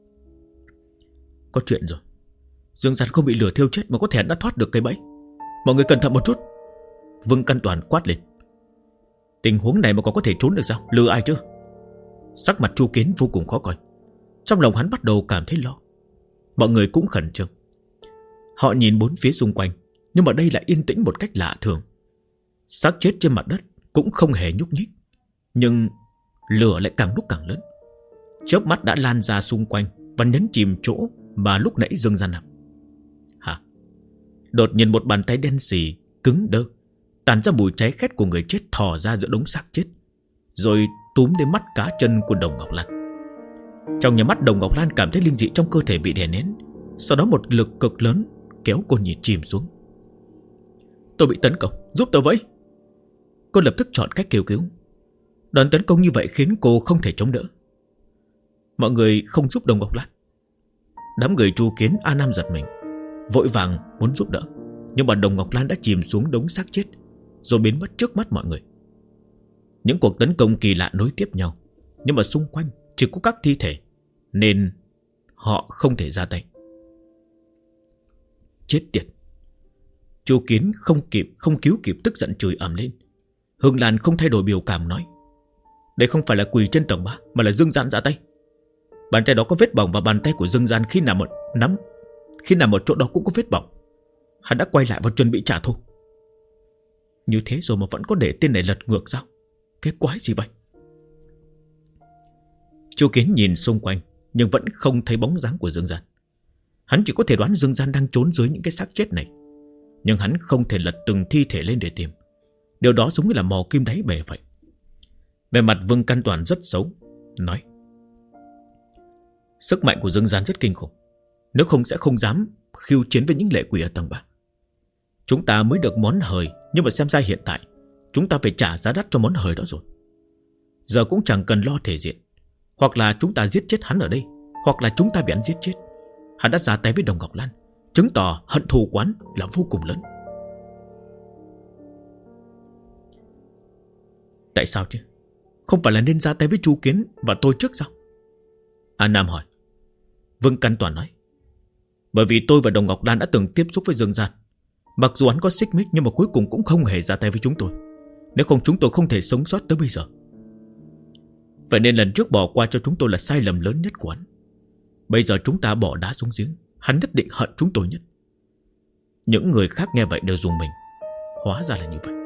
S1: Có chuyện rồi. Dương Gian không bị lửa thiêu chết mà có thể đã thoát được cây bẫy. Mọi người cẩn thận một chút. Vương Căn Toàn quát lên. Tình huống này mà còn có thể trốn được sao? Lừa ai chứ? Sắc mặt Chu Kiến vô cùng khó coi. Trong lòng hắn bắt đầu cảm thấy lo. Mọi người cũng khẩn trương. Họ nhìn bốn phía xung quanh, nhưng mà đây lại yên tĩnh một cách lạ thường. Xác chết trên mặt đất cũng không hề nhúc nhích, nhưng lửa lại càng lúc càng lớn. Chớp mắt đã lan ra xung quanh và nhấn chìm chỗ mà lúc nãy Dương Gian nằm. Hả? Đột nhiên một bàn tay đen xì, cứng đơ, tản ra mùi cháy khét của người chết thò ra giữa đống xác chết, rồi túm đến mắt cá chân của Đồng Ngọc Lan. Trong nhà mắt Đồng Ngọc Lan cảm thấy linh dị trong cơ thể bị đè nén. Sau đó một lực cực lớn kéo cô nhịp chìm xuống. Tôi bị tấn công, giúp tôi với. Cô lập tức chọn cách kêu cứu. Đòn tấn công như vậy khiến cô không thể chống đỡ. Mọi người không giúp Đồng Ngọc Lan. Đám người Chu Kiến, A Nam giật mình, vội vàng muốn giúp đỡ, nhưng mà Đồng Ngọc Lan đã chìm xuống đống xác chết, rồi biến mất trước mắt mọi người. Những cuộc tấn công kỳ lạ nối tiếp nhau, nhưng mà xung quanh chỉ có các thi thể, nên họ không thể ra tay. Chết tiệt! Chu Kiến không cứu kịp tức giận chửi ầm lên. Hương Lan không thay đổi biểu cảm nói. Đây không phải là quỳ trên tầng 3, mà là Dương Gian ra tay. Bàn tay đó có vết bỏng, và bàn tay của Dương Gian khi nằm ở chỗ đó cũng có vết bỏng. Hắn đã quay lại và chuẩn bị trả thù. Như thế rồi mà vẫn có để tên này lật ngược sao? Cái quái gì vậy? Chu Kiến nhìn xung quanh, nhưng vẫn không thấy bóng dáng của Dương Gian. Hắn chỉ có thể đoán Dương Gian đang trốn dưới những cái xác chết này, nhưng hắn không thể lật từng thi thể lên để tìm. Điều đó giống như là mò kim đáy bể vậy. Về mặt Vương Căn Toàn rất xấu, nói. Sức mạnh của Dương Gian rất kinh khủng, nếu không sẽ không dám khiêu chiến với những lệ quỷ ở tầng 3. Chúng ta mới được món hời, nhưng mà xem ra hiện tại chúng ta phải trả giá đắt cho món hời đó rồi. Giờ cũng chẳng cần lo thể diện. Hoặc là chúng ta giết chết hắn ở đây, hoặc là chúng ta bị hắn giết chết. Hắn đã ra tay với Đồng Ngọc Lan, chứng tỏ hận thù quán là vô cùng lớn. Tại sao chứ? Không phải là nên ra tay với Chu Kiến và tôi trước sao? A Nam hỏi. Vương Căn Toàn nói. Bởi vì tôi và Đồng Ngọc Lan đã từng tiếp xúc với Dương Gian. Mặc dù hắn có xích mích, nhưng mà cuối cùng cũng không hề ra tay với chúng tôi. Nếu không chúng tôi không thể sống sót tới bây giờ. Vậy nên lần trước bỏ qua cho chúng tôi là sai lầm lớn nhất của hắn. Bây giờ chúng ta bỏ đá xuống giếng, hắn nhất định hận chúng tôi nhất. Những người khác nghe vậy đều dùng mình. Hóa ra là như vậy.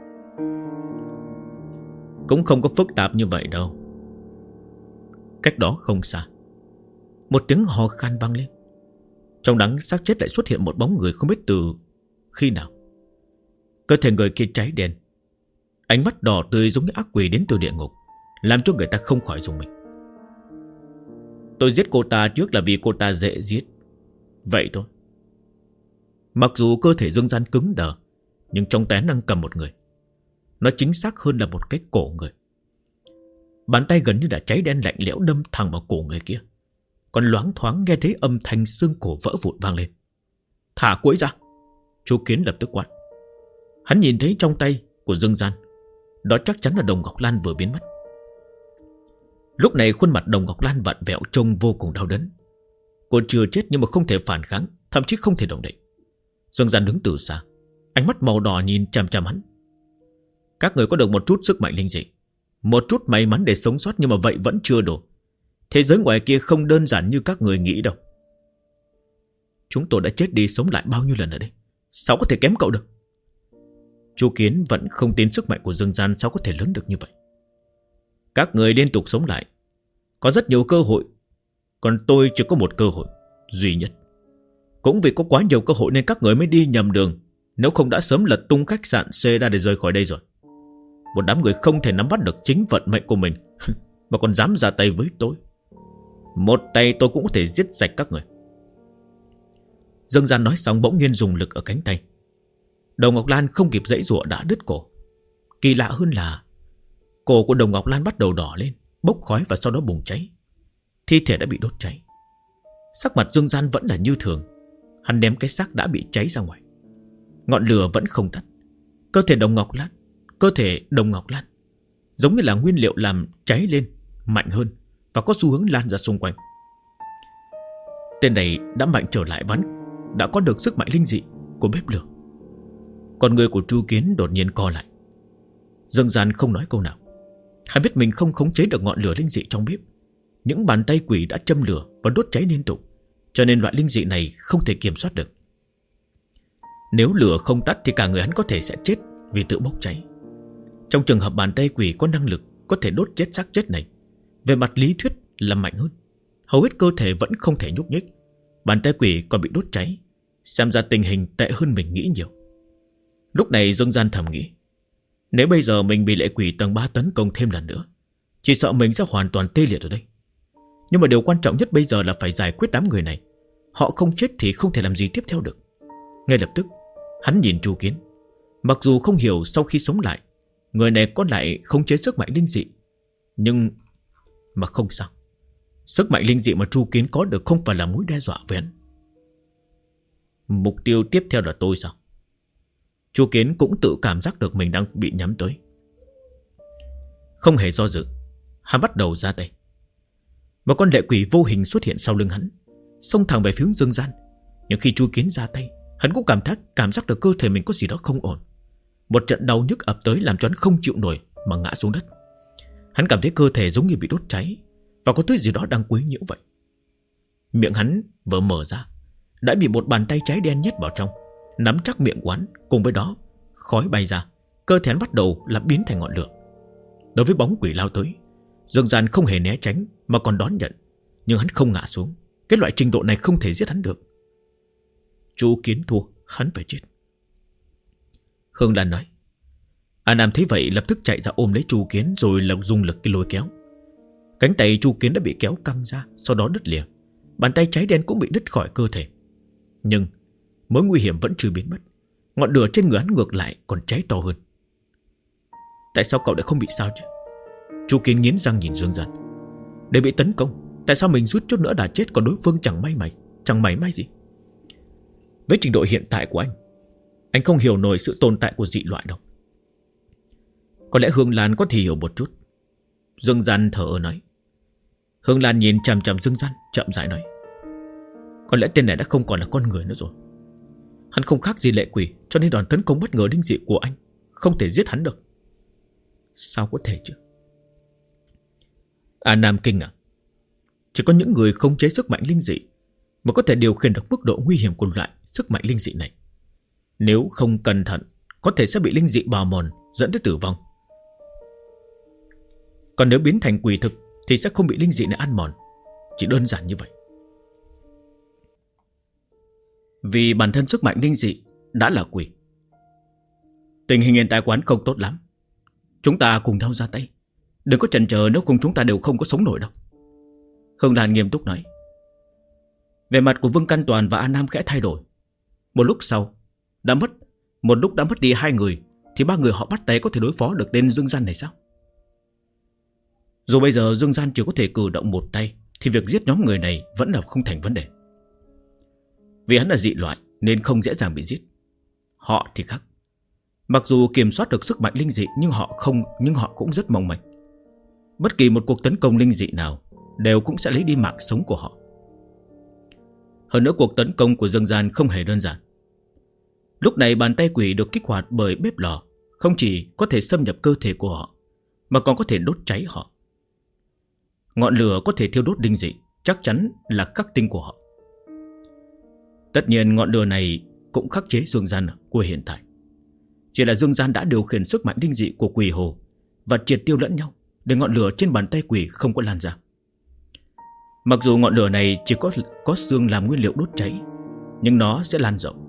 S1: Cũng không có phức tạp như vậy đâu. Cách đó không xa, một tiếng hò khan vang lên. Trong đống xác chết lại xuất hiện một bóng người không biết từ khi nào. Cơ thể người kia cháy đen, ánh mắt đỏ tươi giống như ác quỷ đến từ địa ngục, làm cho người ta không khỏi rùng mình. Tôi giết cô ta trước là vì cô ta dễ giết, vậy thôi. Mặc dù cơ thể Dương Gian cứng đờ, nhưng trong tay đang cầm một người. Nó chính xác hơn là một cái cổ người. Bàn tay gần như đã cháy đen lạnh lẽo đâm thẳng vào cổ người kia. Còn loáng thoáng nghe thấy âm thanh xương cổ vỡ vụn vang lên. Thả cô ấy ra! Chu Kiến lập tức quát. Hắn nhìn thấy trong tay của Dương Gian, đó chắc chắn là Đồng Ngọc Lan vừa biến mất. Lúc này khuôn mặt Đồng Ngọc Lan vặn vẹo trông vô cùng đau đớn. Cô chưa chết nhưng mà không thể phản kháng, thậm chí không thể động đậy. Dương Gian đứng từ xa, ánh mắt màu đỏ nhìn chằm chằm hắn. Các người có được một chút sức mạnh linh dị, một chút may mắn để sống sót, nhưng mà vậy vẫn chưa đủ. Thế giới ngoài kia không đơn giản như các người nghĩ đâu. Chúng tôi đã chết đi sống lại bao nhiêu lần ở đây, sao có thể kém cậu được? Chu Kiến vẫn không tin sức mạnh của Dương Gian sao có thể lớn được như vậy. Các người liên tục sống lại, có rất nhiều cơ hội, còn tôi chỉ có một cơ hội duy nhất. Cũng vì có quá nhiều cơ hội nên các người mới đi nhầm đường. Nếu không đã sớm lật tung khách sạn C ra để rời khỏi đây rồi. Một đám người không thể nắm bắt được chính vận mệnh của mình mà còn dám ra tay với tôi. Một tay tôi cũng có thể giết sạch các người. Dương Gian nói xong bỗng nhiên dùng lực ở cánh tay. Đồng Ngọc Lan không kịp giãy giụa đã đứt cổ. Kỳ lạ hơn là cổ của Đồng Ngọc Lan bắt đầu đỏ lên, bốc khói và sau đó bùng cháy. Thi thể đã bị đốt cháy. Sắc mặt Dương Gian vẫn là như thường. Hắn ném cái xác đã bị cháy ra ngoài. Ngọn lửa vẫn không tắt, Cơ thể Đồng Ngọc Lan giống như là nguyên liệu làm cháy lên mạnh hơn và có xu hướng lan ra xung quanh. Tên này đã mạnh trở lại và đã có được sức mạnh linh dị của bếp lửa. Con người của Chu Kiến đột nhiên co lại. Dương Gian không nói câu nào. Hắn biết mình không khống chế được ngọn lửa linh dị trong bếp. Những bàn tay quỷ đã châm lửa và đốt cháy liên tục, cho nên loại linh dị này không thể kiểm soát được. Nếu lửa không tắt thì cả người hắn có thể sẽ chết vì tự bốc cháy. Trong trường hợp bàn tay quỷ có năng lực có thể đốt chết xác chết này, về mặt lý thuyết là mạnh hơn. Hầu hết cơ thể vẫn không thể nhúc nhích, bàn tay quỷ còn bị đốt cháy. Xem ra tình hình tệ hơn mình nghĩ nhiều. Lúc này Dương Gian thầm nghĩ, nếu bây giờ mình bị lệ quỷ tầng 3 tấn công thêm lần nữa, chỉ sợ mình sẽ hoàn toàn tê liệt ở đây. Nhưng mà điều quan trọng nhất bây giờ là phải giải quyết đám người này. Họ không chết thì không thể làm gì tiếp theo được. Ngay lập tức hắn nhìn Chu Kiến. Mặc dù không hiểu sau khi sống lại người này có lại khống chế sức mạnh linh dị, nhưng mà không sao. Sức mạnh linh dị mà Chu Kiến có được không phải là mối đe dọa với hắn. Mục tiêu tiếp theo là tôi sao? Chu Kiến cũng tự cảm giác được mình đang bị nhắm tới. Không hề do dự, hắn bắt đầu ra tay. Một con lệ quỷ vô hình xuất hiện sau lưng hắn, xông thẳng về phía Dương Gian. Nhưng khi Chu Kiến ra tay, hắn cũng cảm giác được cơ thể mình có gì đó không ổn. Một trận đau nhức ập tới làm cho hắn không chịu nổi mà ngã xuống đất. Hắn cảm thấy cơ thể giống như bị đốt cháy và có thứ gì đó đang quấy nhiễu vậy. Miệng hắn vừa mở ra đã bị một bàn tay cháy đen nhét vào trong, nắm chắc miệng quán. Cùng với đó khói bay ra, cơ thể hắn bắt đầu là biến thành ngọn lửa. Đối với bóng quỷ lao tới, Dương Gian không hề né tránh mà còn đón nhận. Nhưng hắn không ngã xuống. Cái loại trình độ này không thể giết hắn được. Chu Kiến thua, hắn phải chết. Hương Lan nói. A Nam thấy vậy lập tức chạy ra ôm lấy Chu Kiến, rồi là dùng lực cái lôi kéo. Cánh tay Chu Kiến đã bị kéo căng ra, sau đó đứt lìa. Bàn tay cháy đen cũng bị đứt khỏi cơ thể. Nhưng mối nguy hiểm vẫn chưa biến mất. Ngọn lửa trên người hắn ngược lại còn cháy to hơn. Tại sao cậu lại không bị sao chứ? Chu Kiến nghiến răng nhìn Dương Gian. Để bị tấn công, tại sao mình rút chút nữa đã chết, còn đối phương chẳng mảy may gì? Với trình độ hiện tại của anh không hiểu nổi sự tồn tại của dị loại đâu. Có lẽ Hương Lan có thể hiểu một chút. Dương Gian thở ơ nói. Hương Lan nhìn chằm chằm Dương Gian, chậm rãi nói. Có lẽ tên này đã không còn là con người nữa rồi. Hắn không khác gì lệ quỷ, cho nên đòn tấn công bất ngờ linh dị của anh không thể giết hắn được. Sao có thể chứ? A Nam kinh ngạc. Chỉ có những người không chế sức mạnh linh dị mà có thể điều khiển được mức độ nguy hiểm của loại sức mạnh linh dị này. Nếu không cẩn thận, có thể sẽ bị linh dị bào mòn, dẫn tới tử vong. Còn nếu biến thành quỷ thực thì sẽ không bị linh dị này ăn mòn. Chỉ đơn giản như vậy. Vì bản thân sức mạnh linh dị đã là quỷ. Tình hình hiện tại quán không tốt lắm. Chúng ta cùng nhau ra tay. Đừng có chần chờ, nếu không chúng ta đều không có sống nổi đâu. Hương Đàn nghiêm túc nói. Về mặt của Vương Căn Toàn và A Nam khẽ thay đổi. Một lúc đã mất đi 2 người, thì 3 người họ bắt tay có thể đối phó được tên Dương Gian này sao? Dù bây giờ Dương Gian chỉ có thể cử động một tay, thì việc giết nhóm người này vẫn là không thành vấn đề. Vì hắn là dị loại nên không dễ dàng bị giết. Họ thì khác. Mặc dù kiểm soát được sức mạnh linh dị nhưng họ cũng rất mong manh. Bất kỳ một cuộc tấn công linh dị nào đều cũng sẽ lấy đi mạng sống của họ. Hơn nữa cuộc tấn công của Dương Gian không hề đơn giản. Lúc này bàn tay quỷ được kích hoạt bởi bếp lò không chỉ có thể xâm nhập cơ thể của họ, mà còn có thể đốt cháy họ. Ngọn lửa có thể thiêu đốt linh dị, chắc chắn là khắc tinh của họ. Tất nhiên ngọn lửa này cũng khắc chế Dương Gian của hiện tại. Chỉ là Dương Gian đã điều khiển sức mạnh linh dị của quỷ hồ và triệt tiêu lẫn nhau, để ngọn lửa trên bàn tay quỷ không có lan ra. Mặc dù ngọn lửa này chỉ có xương làm nguyên liệu đốt cháy, nhưng nó sẽ lan rộng.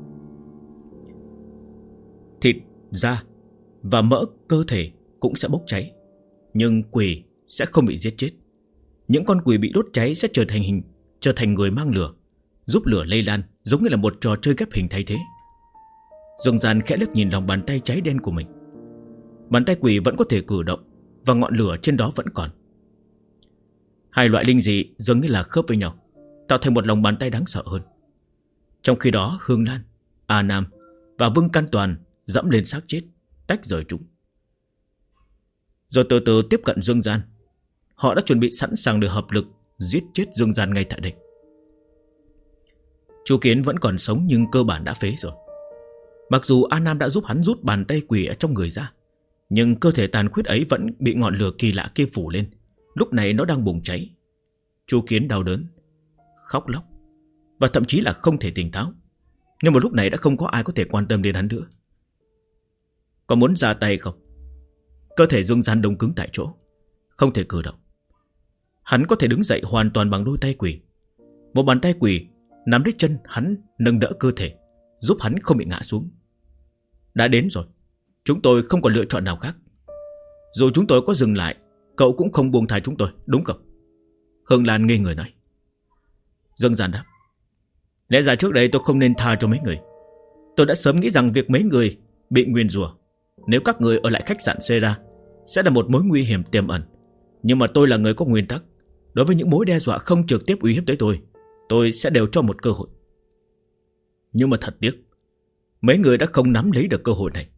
S1: Thịt, da và mỡ cơ thể cũng sẽ bốc cháy, nhưng quỷ sẽ không bị giết chết. Những con quỷ bị đốt cháy sẽ trở thành người mang lửa, giúp lửa lây lan, giống như là một trò chơi ghép hình thay thế. Dương Gian khẽ liếc nhìn lòng bàn tay cháy đen của mình. Bàn tay quỷ vẫn có thể cử động, và ngọn lửa trên đó vẫn còn. Hai loại linh dị dường như là khớp với nhau, tạo thành một lòng bàn tay đáng sợ hơn. Trong khi đó Hương Lan, A Nam và Vương Căn Toàn dẫm lên xác chết, tách rời chúng. Rồi từ từ tiếp cận Dương Gian. Họ đã chuẩn bị sẵn sàng để hợp lực giết chết Dương Gian ngay tại đây. Chu Kiến vẫn còn sống nhưng cơ bản đã phế rồi. Mặc dù A Nam đã giúp hắn rút bàn tay quỷ ở trong người ra, nhưng cơ thể tàn khuyết ấy vẫn bị ngọn lửa kỳ lạ kia phủ lên. Lúc này nó đang bùng cháy. Chu Kiến đau đớn, khóc lóc và thậm chí là không thể tỉnh táo. Nhưng mà lúc này đã không có ai có thể quan tâm đến hắn nữa. Có muốn ra tay không? Cơ thể Dương Gian đông cứng tại chỗ, không thể cử động. Hắn có thể đứng dậy hoàn toàn bằng đôi tay quỷ. Một bàn tay quỷ nắm lấy chân hắn, nâng đỡ cơ thể, giúp hắn không bị ngã xuống. Đã đến rồi, chúng tôi không còn lựa chọn nào khác. Dù chúng tôi có dừng lại, cậu cũng không buông tha chúng tôi, đúng không? Hương Lan ngây người nói. Dương Gian đáp. Lẽ ra trước đây tôi không nên tha cho mấy người. Tôi đã sớm nghĩ rằng việc mấy người bị nguyền rủa, nếu các người ở lại khách sạn Sera, sẽ là một mối nguy hiểm tiềm ẩn. Nhưng mà tôi là người có nguyên tắc. Đối với những mối đe dọa không trực tiếp uy hiếp tới tôi sẽ đều cho một cơ hội. Nhưng mà thật tiếc, mấy người đã không nắm lấy được cơ hội này.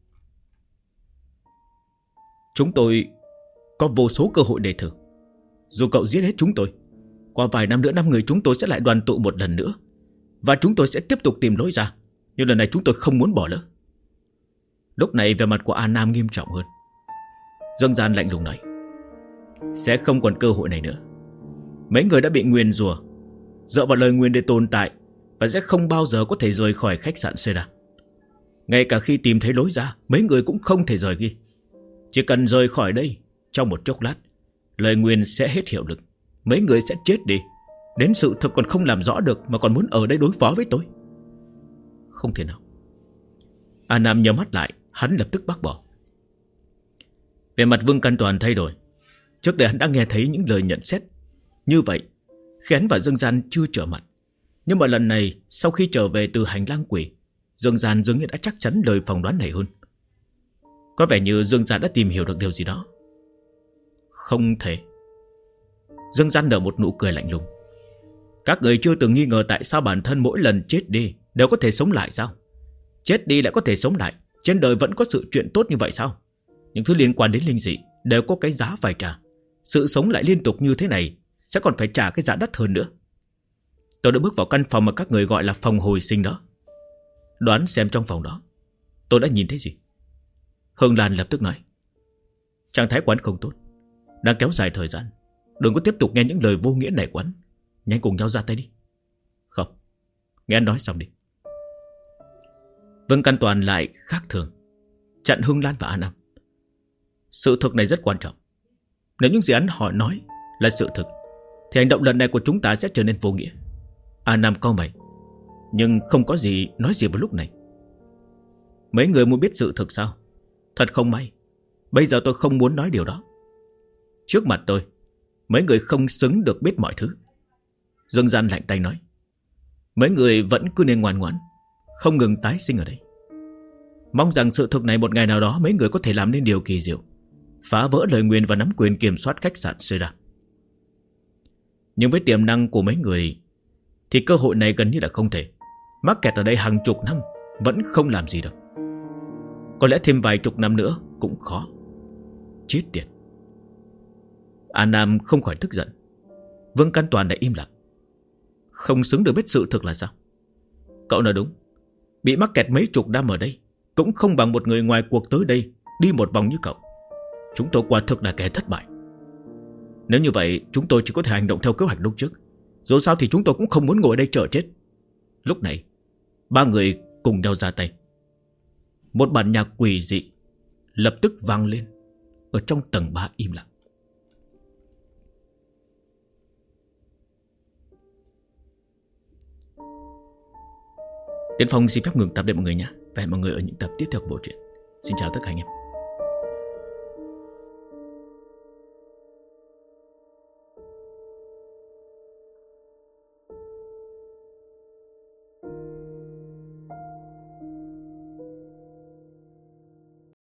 S1: Chúng tôi có vô số cơ hội để thử. Dù cậu giết hết chúng tôi, qua vài năm nữa 5 người chúng tôi sẽ lại đoàn tụ một lần nữa, và chúng tôi sẽ tiếp tục tìm lối ra. Nhưng lần này chúng tôi không muốn bỏ lỡ. Lúc này vẻ mặt của A Nam nghiêm trọng hơn. Dương Gian lạnh lùng nói. Sẽ không còn cơ hội này nữa. Mấy người đã bị nguyền rủa, dựa vào lời nguyền để tồn tại, và sẽ không bao giờ có thể rời khỏi khách sạn Sera. Ngay cả khi tìm thấy lối ra, mấy người cũng không thể rời đi. Chỉ cần rời khỏi đây, trong một chốc lát, lời nguyền sẽ hết hiệu lực. Mấy người sẽ chết đi. Đến sự thật còn không làm rõ được mà còn muốn ở đây đối phó với tôi. Không thể nào. A Nam nhắm mắt lại, hắn lập tức bác bỏ. Về mặt Vương Căn Toàn thay đổi. Trước đây hắn đã nghe thấy những lời nhận xét như vậy khi hắn và Dương Gian chưa trở mặt. Nhưng mà lần này, sau khi trở về từ hành lang quỷ, Dương Gian dường như đã chắc chắn lời phỏng đoán này hơn. Có vẻ như Dương Gian đã tìm hiểu được điều gì đó. Không thể. Dương Gian nở một nụ cười lạnh lùng. Các người chưa từng nghi ngờ tại sao bản thân mỗi lần chết đi đều có thể sống lại sao? Chết đi lại có thể sống lại. Trên đời vẫn có sự chuyện tốt như vậy sao? Những thứ liên quan đến linh dị đều có cái giá phải trả. Sự sống lại liên tục như thế này sẽ còn phải trả cái giá đắt hơn nữa. Tôi đã bước vào căn phòng mà các người gọi là phòng hồi sinh đó. Đoán xem trong phòng đó tôi đã nhìn thấy gì? Hương Lan lập tức nói. Trạng thái quán không tốt, đang kéo dài thời gian. Đừng có tiếp tục nghe những lời vô nghĩa này quán. Nhanh cùng nhau ra tay đi. Không, nghe anh nói xong đi. Vương Căn Toàn lại khác thường, chặn Hương Lan và A Nam. Sự thực này rất quan trọng. Nếu những gì anh họ nói là sự thực, thì hành động lần này của chúng ta sẽ trở nên vô nghĩa. A Nam cau mày, nhưng không có gì nói gì vào lúc này. Mấy người muốn biết sự thực sao? Thật không may, bây giờ tôi không muốn nói điều đó. Trước mặt tôi, mấy người không xứng được biết mọi thứ. Dương Gian lạnh tay nói. Mấy người vẫn cứ nên ngoan ngoãn, không ngừng tái sinh ở đây. Mong rằng sự thực này một ngày nào đó mấy người có thể làm nên điều kỳ diệu, phá vỡ lời nguyền và nắm quyền kiểm soát khách sạn Sera. Nhưng với tiềm năng của mấy người thì cơ hội này gần như là không thể. Mắc kẹt ở đây hàng chục năm vẫn không làm gì được. Có lẽ thêm vài chục năm nữa cũng khó. Chết tiệt. A Nam không khỏi tức giận. Vương Căn Toàn đã im lặng. Không xứng được biết sự thực là sao? Cậu nói đúng. Bị mắc kẹt mấy chục năm ở đây cũng không bằng một người ngoài cuộc tới đây đi một vòng như cậu. Chúng tôi quả thực là kẻ thất bại. Nếu như vậy chúng tôi chỉ có thể hành động theo kế hoạch lúc trước. Dù sao thì chúng tôi cũng không muốn ngồi đây chờ chết. Lúc này 3 người cùng nhau ra tay. Một bản nhạc quỷ dị lập tức vang lên ở trong tầng 3 im lặng. Tiến Phong xin phép ngừng tập để mọi người nhé. Và hẹn mọi người ở những tập tiếp theo của bộ truyện. Xin chào tất cả anh em.